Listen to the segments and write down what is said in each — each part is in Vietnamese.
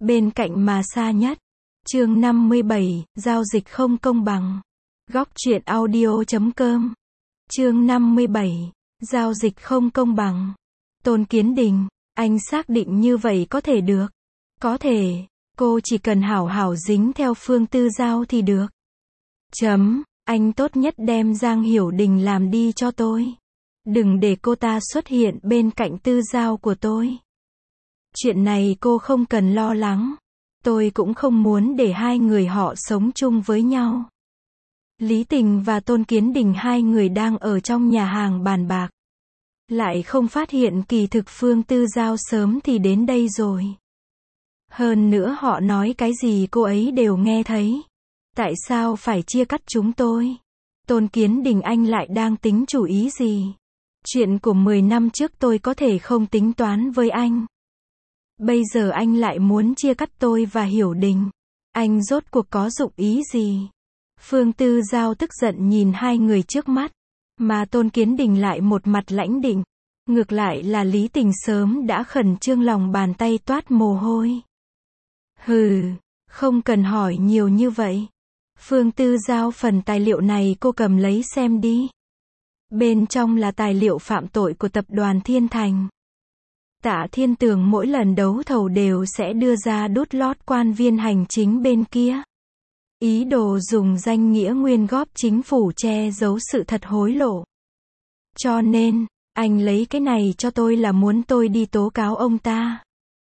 bên cạnh mà xa nhất. Chương 57, giao dịch không công bằng. Góc truyện audio.com. Chương 57, giao dịch không công bằng. Tôn Kiến Đình, anh xác định như vậy có thể được. Có thể, cô chỉ cần hảo hảo dính theo Phương Tư Giao thì được. Anh tốt nhất đem Giang Hiểu Đình làm đi cho tôi. Đừng để cô ta xuất hiện bên cạnh Tư Giao của tôi. Chuyện này cô không cần lo lắng. Tôi cũng không muốn để hai người họ sống chung với nhau. Lý Tình và Tôn Kiến Đình hai người đang ở trong nhà hàng bàn bạc. Lại không phát hiện kỳ thực Phương Tư Giao sớm thì đến đây rồi. Hơn nữa họ nói cái gì cô ấy đều nghe thấy. Tại sao phải chia cắt chúng tôi? Tôn Kiến Đình, anh lại đang tính chủ ý gì? Chuyện của 10 năm trước tôi có thể không tính toán với anh. Bây giờ anh lại muốn chia cắt tôi và Hiểu Đình. Anh rốt cuộc có dụng ý gì? Phương Tư Giao tức giận nhìn hai người trước mắt. Mà Tôn Kiến Đình lại một mặt lãnh định. Ngược lại là Lý Tình sớm đã khẩn trương, lòng bàn tay toát mồ hôi. Hừ, không cần hỏi nhiều như vậy. Phương Tư Giao, phần tài liệu này cô cầm lấy xem đi. Bên trong là tài liệu phạm tội của tập đoàn Thiên Thành. Tạ Thiên Tường mỗi lần đấu thầu đều sẽ đưa ra đút lót quan viên hành chính bên kia. Ý đồ dùng danh nghĩa nguyên góp chính phủ che giấu sự thật hối lộ. Cho nên, anh lấy cái này cho tôi là muốn tôi đi tố cáo ông ta.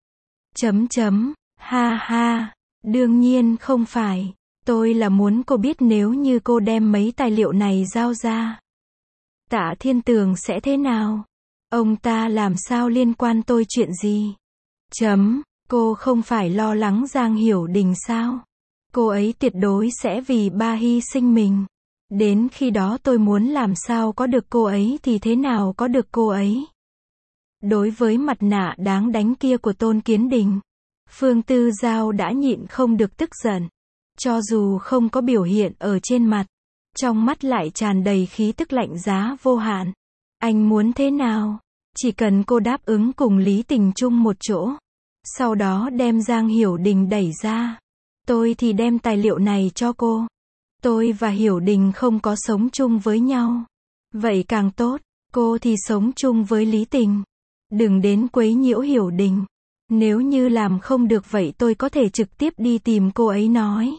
Ha ha, đương nhiên không phải. Tôi là muốn cô biết nếu như cô đem mấy tài liệu này giao ra. Tạ Thiên Tường sẽ thế nào? Ông ta làm sao liên quan tôi chuyện gì? Cô không phải lo lắng Giang Hiểu Đình sao? Cô ấy tuyệt đối sẽ vì ba hy sinh mình. Đến khi đó tôi muốn làm sao có được cô ấy thì thế nào có được cô ấy. Đối với mặt nạ đáng đánh kia của Tôn Kiến Đình, Phương Tư Giao đã nhịn không được tức giận. Cho dù không có biểu hiện ở trên mặt, trong mắt lại tràn đầy khí tức lạnh giá vô hạn. Anh muốn thế nào? Chỉ cần cô đáp ứng cùng Lý Tình chung một chỗ, sau đó đem Giang Hiểu Đình đẩy ra, tôi thì đem tài liệu này cho cô. Tôi và Hiểu Đình không có sống chung với nhau. Vậy càng tốt, cô thì sống chung với Lý Tình. Đừng đến quấy nhiễu Hiểu Đình. Nếu như làm không được vậy tôi có thể trực tiếp đi tìm cô ấy nói.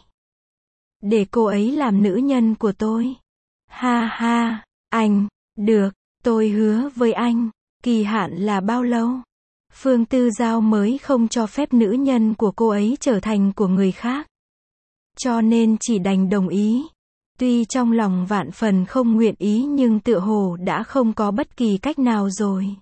Để cô ấy làm nữ nhân của tôi. Ha ha, anh, được, tôi hứa với anh, kỳ hạn là bao lâu? Phương Tư Giao mới không cho phép nữ nhân của cô ấy trở thành của người khác. Cho nên chỉ đành đồng ý. Tuy trong lòng vạn phần không nguyện ý nhưng tựa hồ đã không có bất kỳ cách nào rồi.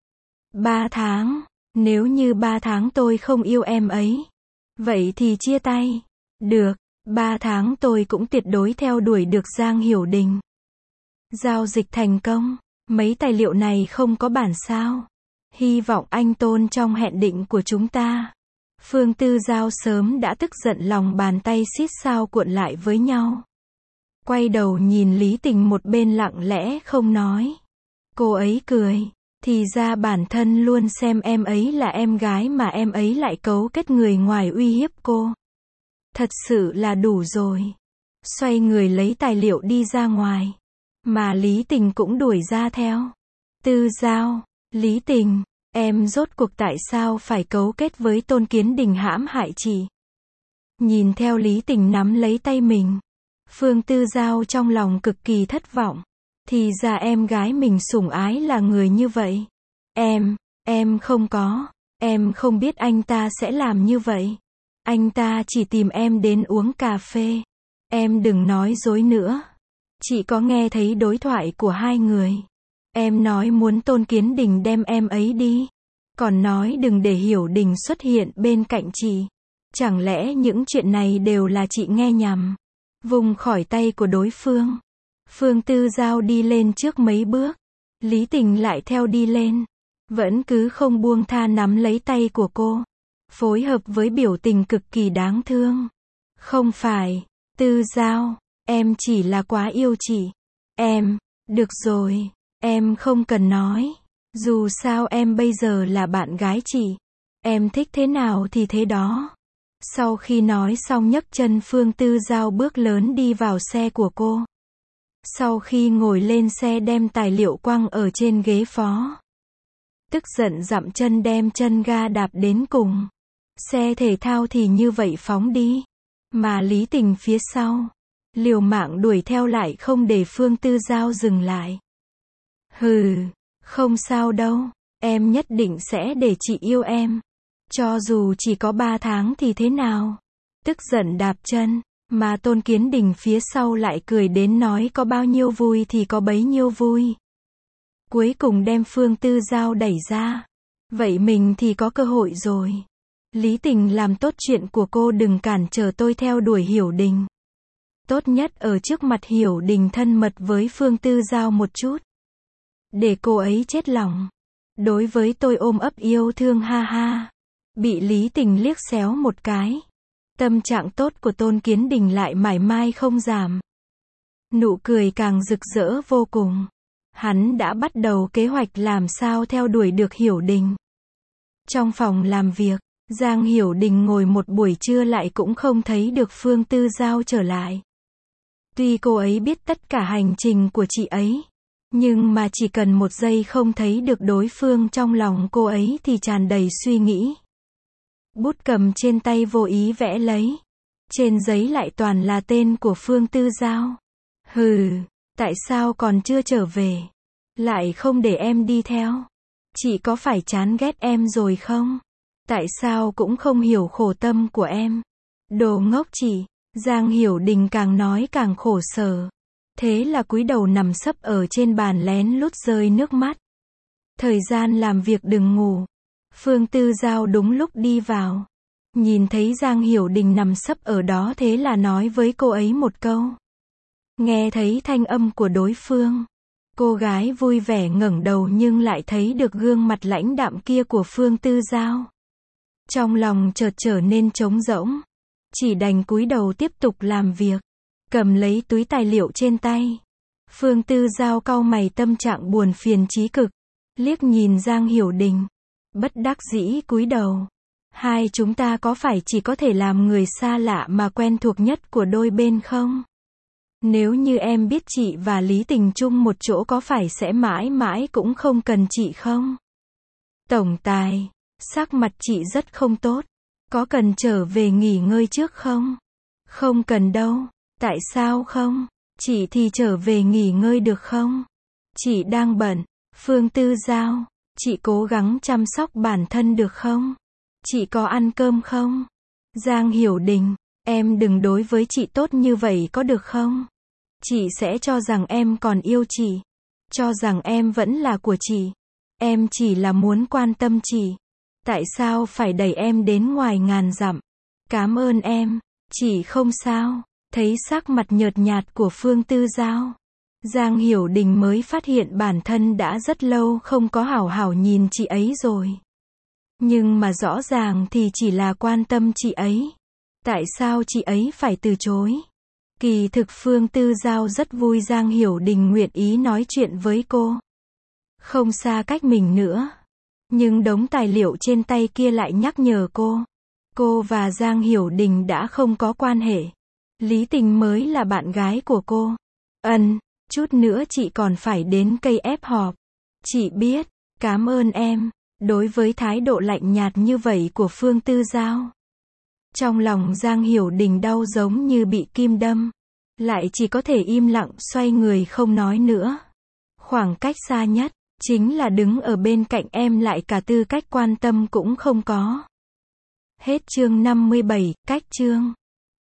3 tháng, nếu như 3 tháng tôi không yêu em ấy, vậy thì chia tay. Được, 3 tháng tôi cũng tuyệt đối theo đuổi được Giang Hiểu Đình. Giao dịch thành công, mấy tài liệu này không có bản sao. Hy vọng anh tôn trong hẹn định của chúng ta. Phương Tư Giao sớm đã tức giận, lòng bàn tay xít sao cuộn lại với nhau. Quay đầu nhìn Lý Tình một bên lặng lẽ không nói. Cô ấy cười. Thì ra bản thân luôn xem em ấy là em gái mà em ấy lại cấu kết người ngoài uy hiếp cô. Thật sự là đủ rồi. Xoay người lấy tài liệu đi ra ngoài. Mà Lý Tình cũng đuổi ra theo. Tư Giao, Lý Tình, em rốt cuộc tại sao phải cấu kết với Tôn Kiến Đình hãm hại chị? Nhìn theo Lý Tình nắm lấy tay mình, Phương Tư Giao trong lòng cực kỳ thất vọng. Thì ra em gái mình sủng ái là người như vậy. Em không có. Em không biết anh ta sẽ làm như vậy. Anh ta chỉ tìm em đến uống cà phê. Em đừng nói dối nữa. Chị có nghe thấy đối thoại của hai người. Em nói muốn Tôn Kiến Đình đem em ấy đi. Còn nói đừng để Hiểu Đình xuất hiện bên cạnh chị. Chẳng lẽ những chuyện này đều là chị nghe nhầm? Vùng khỏi tay của đối phương. Phương Tư Giao đi lên trước mấy bước. Lý Tình lại theo đi lên. Vẫn cứ không buông tha nắm lấy tay của cô. Phối hợp với biểu tình cực kỳ đáng thương. Không phải, Tư Giao, em chỉ là quá yêu chị. Được rồi, em không cần nói. Dù sao em bây giờ là bạn gái chị. Em thích thế nào thì thế đó. Sau khi nói xong nhấc chân Phương Tư Giao bước lớn đi vào xe của cô. Sau khi ngồi lên xe đem tài liệu quăng ở trên ghế phó. Tức giận dậm chân đem chân ga đạp đến cùng. Xe thể thao thì như vậy phóng đi. Mà Lý Tình phía sau. Liều mạng đuổi theo lại không để Phương Tư Giao dừng lại. Hừ, không sao đâu. Em nhất định sẽ để chị yêu em. Cho dù chỉ có 3 tháng thì thế nào? Tức giận đạp chân. Mà Tôn Kiến Đình phía sau lại cười đến nói có bao nhiêu vui thì có bấy nhiêu vui. Cuối cùng đem Phương Tư Giao đẩy ra. Vậy mình thì có cơ hội rồi. Lý Tình làm tốt chuyện của cô, đừng cản trở tôi theo đuổi Hiểu Đình. Tốt nhất ở trước mặt Hiểu Đình thân mật với Phương Tư Giao một chút. Để cô ấy chết lòng. Đối với tôi ôm ấp yêu thương ha ha. Bị Lý Tình liếc xéo một cái. Tâm trạng tốt của Tôn Kiến Đình lại mãi mãi không giảm. Nụ cười càng rực rỡ vô cùng. Hắn đã bắt đầu kế hoạch làm sao theo đuổi được Hiểu Đình. Trong phòng làm việc, Giang Hiểu Đình ngồi một buổi trưa lại cũng không thấy được Phương Tư Giao trở lại. Tuy cô ấy biết tất cả hành trình của chị ấy, nhưng mà chỉ cần một giây không thấy được đối phương trong lòng cô ấy thì tràn đầy suy nghĩ. Bút cầm trên tay vô ý vẽ lấy. Trên giấy lại toàn là tên của Phương Tư Giao. Hừ, tại sao còn chưa trở về? Lại không để em đi theo? Chị có phải chán ghét em rồi không? Tại sao cũng không hiểu khổ tâm của em? Đồ ngốc chị. Giang Hiểu Đình càng nói càng khổ sở. Thế là cúi đầu nằm sấp ở trên bàn lén lút rơi nước mắt. Thời gian làm việc đừng ngủ. Phương Tư Giao đúng lúc đi vào. Nhìn thấy Giang Hiểu Đình nằm sấp ở đó thế là nói với cô ấy một câu. Nghe thấy thanh âm của đối phương. Cô gái vui vẻ ngẩng đầu nhưng lại thấy được gương mặt lãnh đạm kia của Phương Tư Giao. Trong lòng chợt trở nên trống rỗng. Chỉ đành cúi đầu tiếp tục làm việc. Cầm lấy túi tài liệu trên tay. Phương Tư Giao cau mày, tâm trạng buồn phiền chí cực. Liếc nhìn Giang Hiểu Đình. Bất đắc dĩ cúi đầu. Hai chúng ta có phải chỉ có thể làm người xa lạ mà quen thuộc nhất của đôi bên không? Nếu như em biết chị và Lý Tình chung một chỗ có phải sẽ mãi mãi cũng không cần chị không? Tổng tài, sắc mặt chị rất không tốt. Có cần trở về nghỉ ngơi trước không? Không cần đâu. Tại sao không? Chị thì trở về nghỉ ngơi được không? Chị đang bận. Phương Tư Giao, chị cố gắng chăm sóc bản thân được không? Chị có ăn cơm không? Giang Hiểu Đình, em đừng đối với chị tốt như vậy có được không? Chị sẽ cho rằng em còn yêu chị. Cho rằng em vẫn là của chị. Em chỉ là muốn quan tâm chị. Tại sao phải đẩy em đến ngoài ngàn dặm? Cảm ơn em. Chị không sao. Thấy sắc mặt nhợt nhạt của Phương Tư Giao. Giang Hiểu Đình mới phát hiện bản thân đã rất lâu không có hảo hảo nhìn chị ấy rồi. Nhưng mà rõ ràng thì chỉ là quan tâm chị ấy. Tại sao chị ấy phải từ chối? Kỳ thực Phương Tư Giao rất vui Giang Hiểu Đình nguyện ý nói chuyện với cô. Không xa cách mình nữa. Nhưng đống tài liệu trên tay kia lại nhắc nhở cô. Cô và Giang Hiểu Đình đã không có quan hệ. Lý Tình mới là bạn gái của cô. Chút nữa chị còn phải đến cây ép họp. Chị biết. Cảm ơn em. Đối với thái độ lạnh nhạt như vậy của Phương Tư Giao. Trong lòng Giang Hiểu Đình đau giống như bị kim đâm. Lại chỉ có thể im lặng xoay người không nói nữa. Khoảng cách xa nhất, chính là đứng ở bên cạnh em lại cả tư cách quan tâm cũng không có. Hết chương 57, cách chương.